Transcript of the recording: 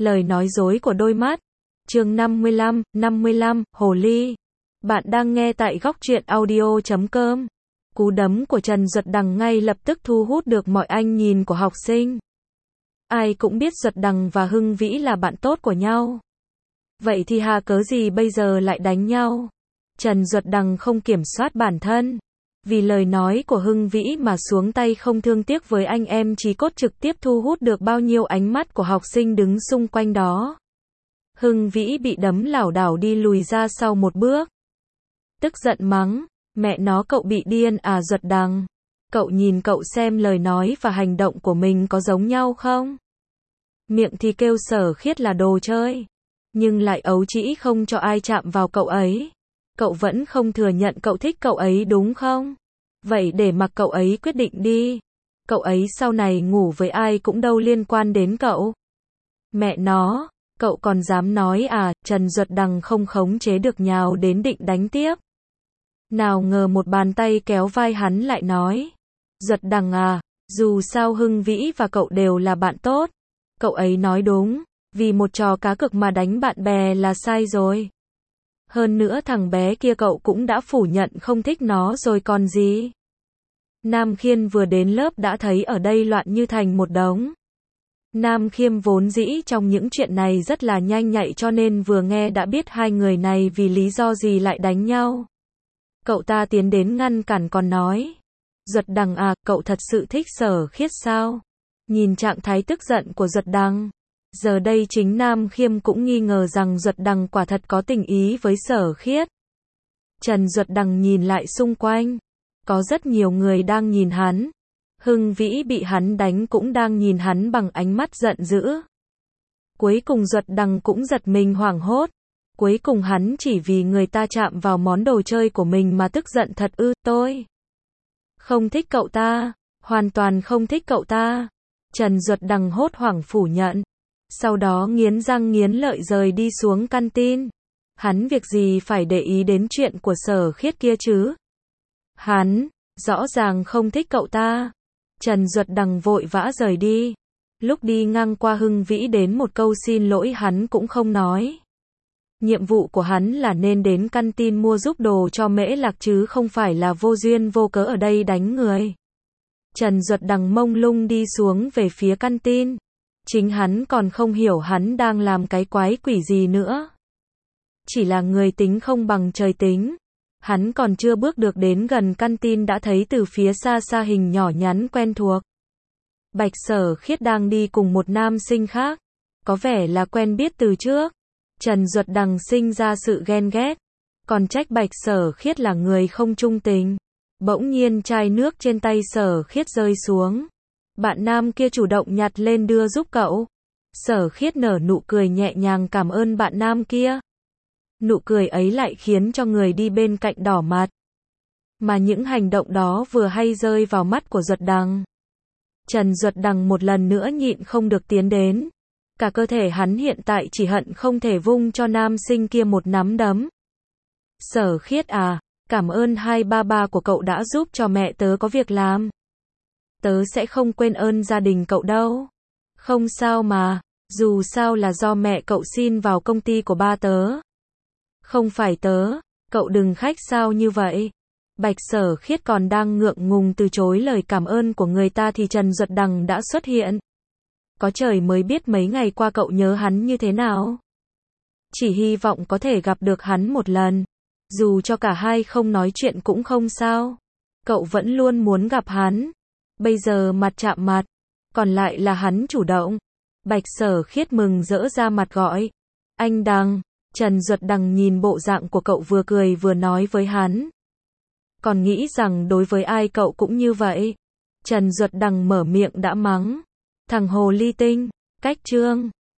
Lời nói dối của đôi mắt. Chương 55, Hồ Ly. Bạn đang nghe tại góc truyện audio.com. Cú đấm của Trần Duật Đằng ngay lập tức thu hút được mọi ánh nhìn của học sinh. Ai cũng biết Duật Đằng và Hưng Vĩ là bạn tốt của nhau. Vậy thì hà cớ gì bây giờ lại đánh nhau? Trần Duật Đằng không kiểm soát bản thân. Vì lời nói của Hưng Vĩ mà xuống tay không thương tiếc với anh em chí cốt, trực tiếp thu hút được bao nhiêu ánh mắt của học sinh đứng xung quanh đó. Hưng Vĩ bị đấm lảo đảo đi lùi ra sau một bước. Tức giận mắng, mẹ nó cậu bị điên à Duật Đằng. Cậu nhìn cậu xem lời nói và hành động của mình có giống nhau không? Miệng thì kêu Sở Khiết là đồ chơi, nhưng lại ấu trĩ không cho ai chạm vào cậu ấy. Cậu vẫn không thừa nhận cậu thích cậu ấy đúng không? Vậy để mặc cậu ấy quyết định đi. Cậu ấy sau này ngủ với ai cũng đâu liên quan đến cậu. Mẹ nó, cậu còn dám nói à? Trần Duật Đằng không khống chế được nhào đến định đánh tiếp. Nào ngờ một bàn tay kéo vai hắn lại nói, Duật Đằng à, dù sao Hưng Vĩ và cậu đều là bạn tốt. Cậu ấy nói đúng, vì một trò cá cược mà đánh bạn bè là sai rồi. Hơn nữa thằng bé kia cậu cũng đã phủ nhận không thích nó rồi còn gì. Nam Khiêm vừa đến lớp đã thấy ở đây loạn như thành một đống. Nam Khiêm vốn dĩ trong những chuyện này rất là nhanh nhạy, cho nên vừa nghe đã biết hai người này vì lý do gì lại đánh nhau. Cậu ta tiến đến ngăn cản còn nói, Duật Đằng à, cậu thật sự thích Sở Khiết sao? Nhìn trạng thái tức giận của Duật Đằng, giờ đây chính Nam Khiêm cũng nghi ngờ rằng Duật Đằng quả thật có tình ý với Sở Khiết. Trần Duật Đằng nhìn lại xung quanh, có rất nhiều người đang nhìn hắn. Hưng Vĩ bị hắn đánh cũng đang nhìn hắn bằng ánh mắt giận dữ. Cuối cùng Duật Đằng cũng giật mình hoảng hốt. Cuối cùng hắn chỉ vì người ta chạm vào món đồ chơi của mình mà tức giận thật ư? Tôi không thích cậu ta, hoàn toàn không thích cậu ta. Trần Duật Đằng hốt hoảng phủ nhận. Sau đó nghiến răng nghiến lợi rời đi xuống canteen. Hắn việc gì phải để ý đến chuyện của Sở Khiết kia chứ? Hắn rõ ràng không thích cậu ta. Trần Duật Đằng vội vã rời đi. Lúc đi ngang qua Hưng Vĩ đến một câu xin lỗi hắn cũng không nói. Nhiệm vụ của hắn là nên đến canteen mua giúp đồ cho Mễ Lạc chứ không phải là vô duyên vô cớ ở đây đánh người. Trần Duật Đằng mông lung đi xuống về phía canteen. Chính hắn còn không hiểu hắn đang làm cái quái quỷ gì nữa. Chỉ là người tính không bằng trời tính. Hắn còn chưa bước được đến gần canteen đã thấy từ phía xa xa hình nhỏ nhắn quen thuộc. Bạch Sở Khiết đang đi cùng một nam sinh khác. Có vẻ là quen biết từ trước. Trần Duật Đằng sinh ra sự ghen ghét. Còn trách Bạch Sở Khiết là người không trung tình. Bỗng nhiên chai nước trên tay Sở Khiết rơi xuống. Bạn nam kia chủ động nhặt lên đưa giúp cậu. Sở Khiết nở nụ cười nhẹ nhàng cảm ơn bạn nam kia. Nụ cười ấy lại khiến cho người đi bên cạnh đỏ mặt. Mà những hành động đó vừa hay rơi vào mắt của Duật Đằng. Trần Duật Đằng một lần nữa nhịn không được tiến đến. Cả cơ thể hắn hiện tại chỉ hận không thể vung cho nam sinh kia một nắm đấm. Sở Khiết à, cảm ơn hai ba ba của cậu đã giúp cho mẹ tớ có việc làm. Tớ sẽ không quên ơn gia đình cậu đâu. Không sao mà, dù sao là do mẹ cậu xin vào công ty của ba tớ. Không phải tớ, cậu đừng khách sáo như vậy. Bạch Sở Khiết còn đang ngượng ngùng từ chối lời cảm ơn của người ta thì Trần Duật Đằng đã xuất hiện. Có trời mới biết mấy ngày qua cậu nhớ hắn như thế nào. Chỉ hy vọng có thể gặp được hắn một lần. Dù cho cả hai không nói chuyện cũng không sao. Cậu vẫn luôn muốn gặp hắn. Bây giờ mặt chạm mặt. Còn lại là hắn chủ động. Bạch Sở Khiết mừng rỡ ra mặt gọi. Anh Đằng. Trần Duật Đằng nhìn bộ dạng của cậu vừa cười vừa nói với hắn. Còn nghĩ rằng đối với ai cậu cũng như vậy. Trần Duật Đằng mở miệng đã mắng. Thằng hồ ly tinh. Cách chương.